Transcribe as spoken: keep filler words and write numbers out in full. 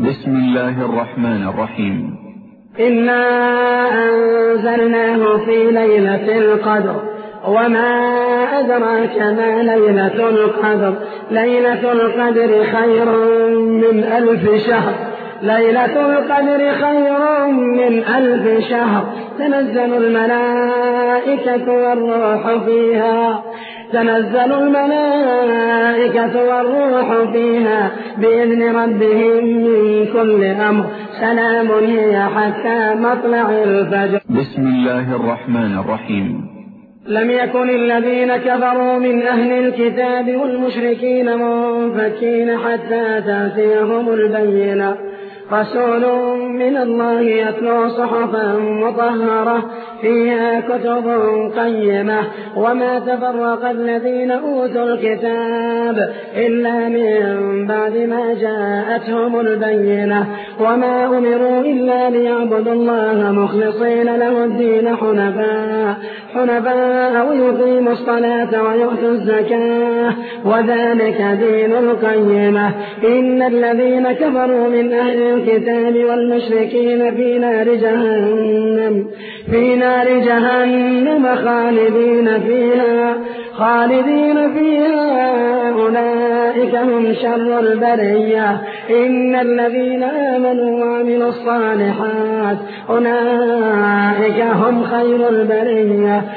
بسم الله الرحمن الرحيم. إنا أنزلناه في ليلة القدر وما أدراك ما ليلة القدر ليلة القدر خير من ألف شهر ليلة القدر خير من ألف شهر تنزل الملائكة والروح فيها تنزل الملائكة والروح فيها بإذن ربهم من كل أمر سلام هي حتى مطلع الفجر. بسم الله الرحمن الرحيم. لم يكن الذين كفروا من أهل الكتاب والمشركين منفكين حتى تأتيهم البينة رسول من الله يتلو صحفا مطهرة فيها كتب قيمة وما تفرق الذين أوتوا الكتاب إلا من بعد ما جاءتهم البينة وما أمروا إلا ليعبدوا الله مخلصين له الدين حنفاء حنفاء ويقيموا الصلاة ويؤتوا الزكاة وذلك دين القيمة. إن الذين كفروا من أهل الكتاب والمشركين في نار جهنم في نار جهنم خالدين فيها خالدين فيها أولئك هم شر البرية. إن الذين آمنوا وعملوا الصالحات أولئك هم خير البرية.